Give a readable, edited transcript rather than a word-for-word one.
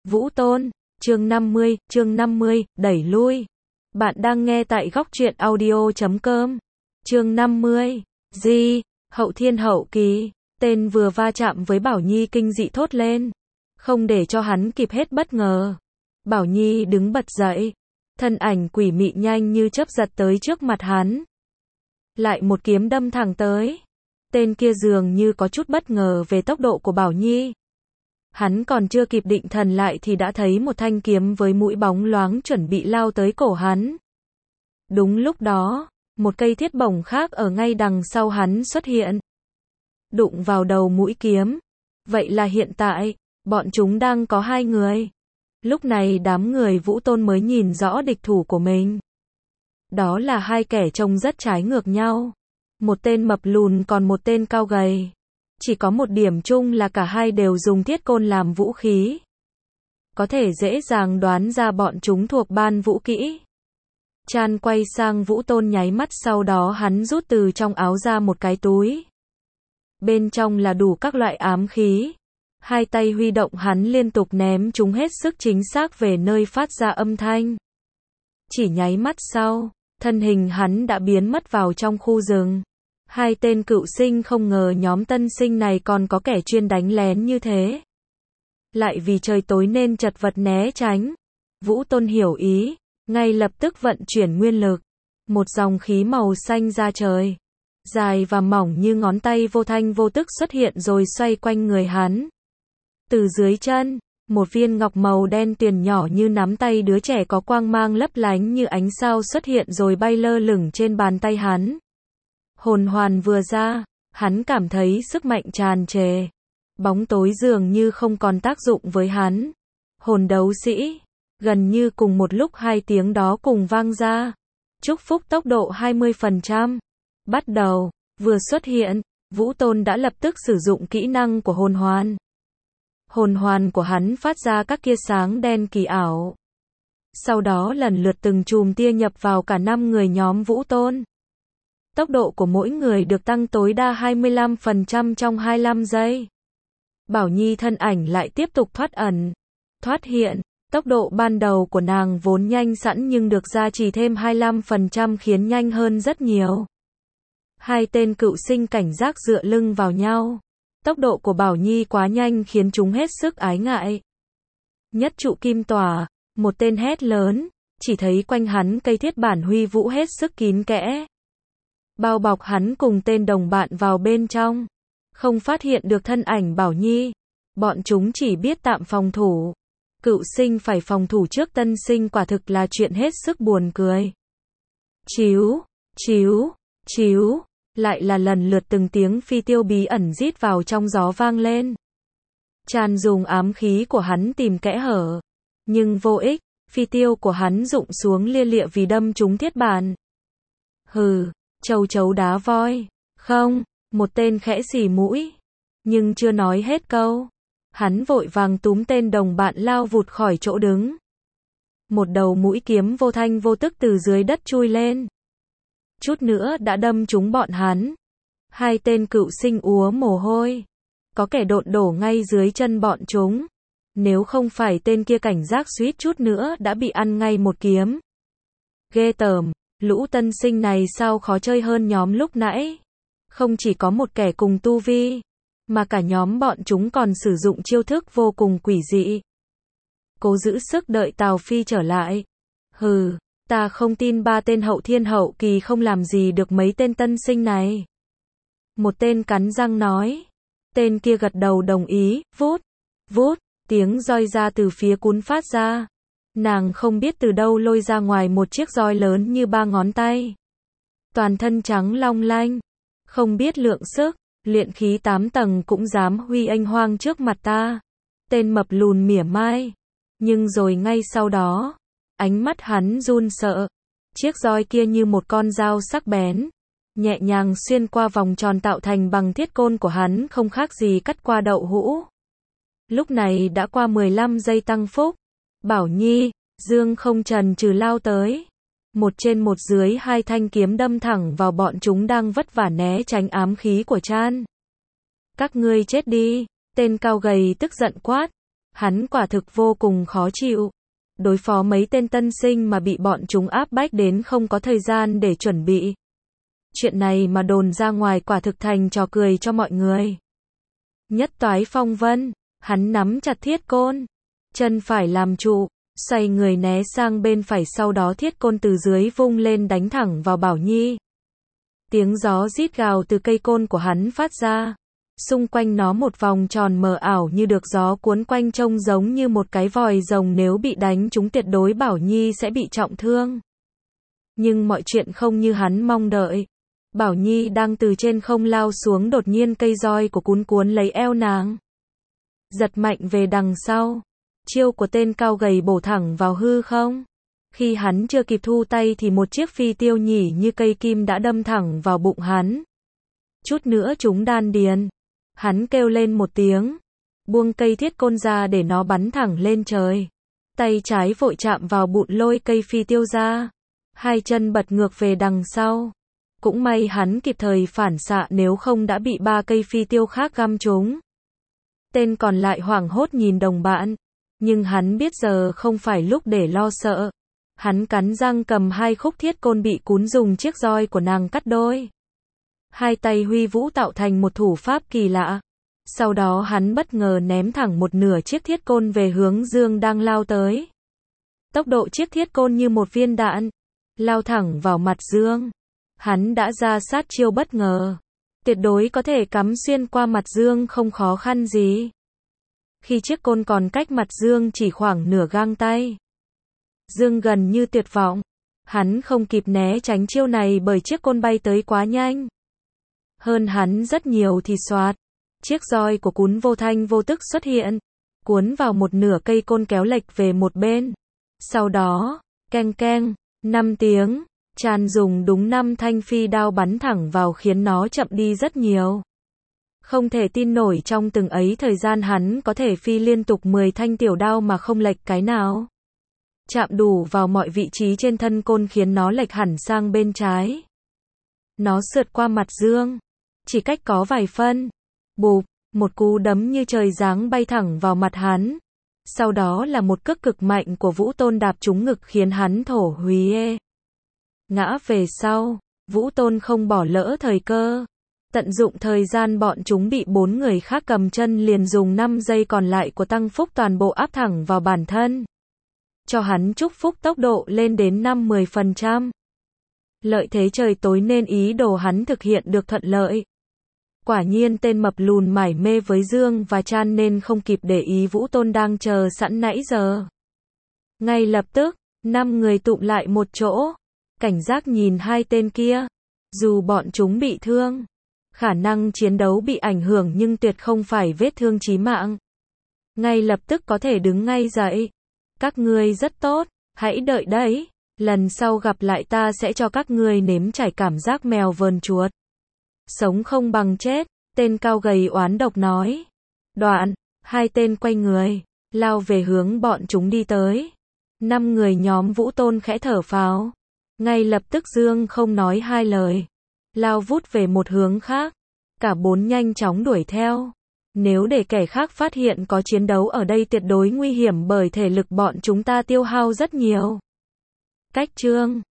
Vũ Tôn, chương 50, đẩy lui. Bạn đang nghe tại góc truyện audio.com. Chương 50, Hậu Thiên Hậu Kỳ. Tên vừa va chạm với Bảo Nhi kinh dị thốt lên. Không để cho hắn kịp hết bất ngờ. Bảo Nhi đứng bật dậy. Thân ảnh quỷ mị nhanh như chớp giật tới trước mặt hắn. Lại một kiếm đâm thẳng tới. Tên kia dường như có chút bất ngờ về tốc độ của Bảo Nhi. Hắn còn chưa kịp định thần lại thì đã thấy một thanh kiếm với mũi bóng loáng chuẩn bị lao tới cổ hắn. Đúng lúc đó, một cây thiết bổng khác ở ngay đằng sau hắn xuất hiện. Đụng vào đầu mũi kiếm. Vậy là hiện tại, bọn chúng đang có hai người. Lúc này đám người Vũ Tôn mới nhìn rõ địch thủ của mình. Đó là hai kẻ trông rất trái ngược nhau. Một tên mập lùn còn một tên cao gầy. Chỉ có một điểm chung là cả hai đều dùng thiết côn làm vũ khí. Có thể dễ dàng đoán ra bọn chúng thuộc ban vũ kỹ. Chan quay sang Vũ Tôn nháy mắt, sau đó hắn rút từ trong áo ra một cái túi. Bên trong là đủ các loại ám khí. Hai tay huy động hắn liên tục ném chúng hết sức chính xác về nơi phát ra âm thanh. Chỉ nháy mắt sau, thân hình hắn đã biến mất vào trong khu rừng. Hai tên cựu sinh không ngờ nhóm tân sinh này còn có kẻ chuyên đánh lén như thế. Lại vì trời tối nên chật vật né tránh. Vũ Tôn hiểu ý, ngay lập tức vận chuyển nguyên lực. Một dòng khí màu xanh ra trời. Dài và mỏng như ngón tay vô thanh vô tức xuất hiện rồi xoay quanh người hắn. Từ dưới chân, một viên ngọc màu đen tuyền nhỏ như nắm tay đứa trẻ có quang mang lấp lánh như ánh sao xuất hiện rồi bay lơ lửng trên bàn tay hắn. Hồn hoàn vừa ra, hắn cảm thấy sức mạnh tràn trề. Bóng tối dường như không còn tác dụng với hắn. Hồn đấu sĩ. Gần như cùng một lúc hai tiếng đó cùng vang ra. Chúc phúc tốc độ 20%. Bắt đầu, vừa xuất hiện, Vũ Tôn đã lập tức sử dụng kỹ năng của hồn hoàn. Hồn hoàn của hắn phát ra các tia sáng đen kỳ ảo. Sau đó lần lượt từng chùm tia nhập vào cả 5 người nhóm Vũ Tôn. Tốc độ của mỗi người được tăng tối đa 25% trong 25 giây. Bảo Nhi thân ảnh lại tiếp tục thoát ẩn, thoát hiện. Tốc độ ban đầu của nàng vốn nhanh sẵn nhưng được gia trì thêm 25% khiến nhanh hơn rất nhiều. Hai tên cựu sinh cảnh giác dựa lưng vào nhau. Tốc độ của Bảo Nhi quá nhanh khiến chúng hết sức ái ngại. Nhất trụ kim tỏa, một tên hét lớn, chỉ thấy quanh hắn cây thiết bản huy vũ hết sức kín kẽ. Bao bọc hắn cùng tên đồng bạn vào bên trong. Không phát hiện được thân ảnh Bảo Nhi. Bọn chúng chỉ biết tạm phòng thủ. Cựu sinh phải phòng thủ trước tân sinh quả thực là chuyện hết sức buồn cười. Chíu, chíu, chíu. Lại là lần lượt từng tiếng phi tiêu bí ẩn rít vào trong gió vang lên. Chan dùng ám khí của hắn tìm kẽ hở. Nhưng vô ích, phi tiêu của hắn rụng xuống lia lịa vì đâm trúng thiết bản. Hừ, châu chấu đá voi. Không, một tên khẽ xì mũi. Nhưng chưa nói hết câu. Hắn vội vàng túm tên đồng bạn lao vụt khỏi chỗ đứng. Một đầu mũi kiếm vô thanh vô tức từ dưới đất chui lên. Chút nữa đã đâm trúng bọn hắn. Hai tên cựu sinh úa mồ hôi. Có kẻ độn đổ ngay dưới chân bọn chúng. Nếu không phải tên kia cảnh giác suýt chút nữa đã bị ăn ngay một kiếm. Ghê tởm, lũ tân sinh này sao khó chơi hơn nhóm lúc nãy. Không chỉ có một kẻ cùng tu vi, mà cả nhóm bọn chúng còn sử dụng chiêu thức vô cùng quỷ dị. Cố giữ sức đợi Tào Phi trở lại. Hừ. Ta không tin ba tên hậu thiên hậu kỳ không làm gì được mấy tên tân sinh này. Một tên cắn răng nói. Tên kia gật đầu đồng ý, vút, vút, tiếng roi ra từ phía cún phát ra. Nàng không biết từ đâu lôi ra ngoài một chiếc roi lớn như 3 ngón tay. Toàn thân trắng long lanh, không biết lượng sức, luyện khí 8 tầng cũng dám huy anh hoang trước mặt ta. Tên mập lùn mỉa mai. Nhưng rồi ngay sau đó, ánh mắt hắn run sợ. Chiếc roi kia như một con dao sắc bén, nhẹ nhàng xuyên qua vòng tròn tạo thành bằng thiết côn của hắn, không khác gì cắt qua đậu hũ. Lúc này đã qua 15 giây tăng phúc. Bảo Nhi, Dương không chần chừ lao tới. Một trên một dưới hai thanh kiếm đâm thẳng vào bọn chúng đang vất vả né tránh ám khí của Chan. Các ngươi chết đi, tên cao gầy tức giận quát. Hắn quả thực vô cùng khó chịu. Đối phó mấy tên tân sinh mà bị bọn chúng áp bách đến không có thời gian để chuẩn bị. Chuyện này mà đồn ra ngoài quả thực thành trò cười cho mọi người. Nhất toái phong vân, hắn nắm chặt thiết côn, chân phải làm trụ, xoay người né sang bên phải, sau đó thiết côn từ dưới vung lên đánh thẳng vào Bảo Nhi. Tiếng gió rít gào từ cây côn của hắn phát ra. Xung quanh nó một vòng tròn mờ ảo như được gió cuốn quanh, trông giống như một cái vòi rồng, nếu bị đánh trúng tuyệt đối Bảo Nhi sẽ bị trọng thương. Nhưng mọi chuyện không như hắn mong đợi. Bảo Nhi đang từ trên không lao xuống, đột nhiên cây roi của Cún cuốn lấy eo nàng. Giật mạnh về đằng sau. Chiêu của tên cao gầy bổ thẳng vào hư không. Khi hắn chưa kịp thu tay thì một chiếc phi tiêu nhỉ như cây kim đã đâm thẳng vào bụng hắn. Chút nữa trúng đan điền. Hắn kêu lên một tiếng, buông cây thiết côn ra để nó bắn thẳng lên trời. Tay trái vội chạm vào bụn lôi cây phi tiêu ra. Hai chân bật ngược về đằng sau. Cũng may hắn kịp thời phản xạ, nếu không đã bị 3 cây phi tiêu khác găm trúng. Tên còn lại hoảng hốt nhìn đồng bạn. Nhưng hắn biết giờ không phải lúc để lo sợ. Hắn cắn răng cầm 2 khúc thiết côn bị Cún dùng chiếc roi của nàng cắt đôi. Hai tay huy vũ tạo thành một thủ pháp kỳ lạ. Sau đó hắn bất ngờ ném thẳng một nửa chiếc thiết côn về hướng Dương đang lao tới. Tốc độ chiếc thiết côn như một viên đạn, lao thẳng vào mặt Dương. Hắn đã ra sát chiêu bất ngờ, tuyệt đối có thể cắm xuyên qua mặt Dương không khó khăn gì. Khi chiếc côn còn cách mặt Dương chỉ khoảng nửa gang tay, Dương gần như tuyệt vọng. Hắn không kịp né tránh chiêu này bởi chiếc côn bay tới quá nhanh. Hơn hắn rất nhiều thì soạt, chiếc roi của Cún vô thanh vô tức xuất hiện, cuốn vào một nửa cây côn kéo lệch về một bên. Sau đó, keng keng, 5 tiếng, Chan dùng đúng 5 thanh phi đao bắn thẳng vào khiến nó chậm đi rất nhiều. Không thể tin nổi, trong từng ấy thời gian hắn có thể phi liên tục 10 thanh tiểu đao mà không lệch cái nào. Chạm đủ vào mọi vị trí trên thân côn khiến nó lệch hẳn sang bên trái. Nó sượt qua mặt Dương, chỉ cách có vài phân. Bụp, một cú đấm như trời giáng bay thẳng vào mặt hắn. Sau đó là một cước cực mạnh của Vũ Tôn đạp trúng ngực khiến hắn thổ húy. Ngã về sau, Vũ Tôn không bỏ lỡ thời cơ. Tận dụng thời gian bọn chúng bị 4 người khác cầm chân, liền dùng 5 giây còn lại của tăng phúc toàn bộ áp thẳng vào bản thân. Cho hắn chúc phúc tốc độ lên đến 50-10%. Lợi thế trời tối nên ý đồ hắn thực hiện được thuận lợi. Quả nhiên tên mập lùn mải mê với Dương và Chan nên không kịp để ý Vũ Tôn đang chờ sẵn nãy giờ. Ngay lập tức, 5 người tụm lại một chỗ, cảnh giác nhìn hai tên kia. Dù bọn chúng bị thương, khả năng chiến đấu bị ảnh hưởng nhưng tuyệt không phải vết thương chí mạng. Ngay lập tức có thể đứng ngay dậy. Các ngươi rất tốt, hãy đợi đấy. Lần sau gặp lại ta sẽ cho các ngươi nếm trải cảm giác mèo vờn chuột. Sống không bằng chết, tên cao gầy oán độc nói. Đoạn, hai tên quay người, lao về hướng bọn chúng đi tới. 5 người nhóm Vũ Tôn khẽ thở phào. Ngay lập tức Dương không nói hai lời, lao vút về một hướng khác. Cả 4 nhanh chóng đuổi theo. Nếu để kẻ khác phát hiện có chiến đấu ở đây tuyệt đối nguy hiểm bởi thể lực bọn chúng ta tiêu hao rất nhiều. Cách chương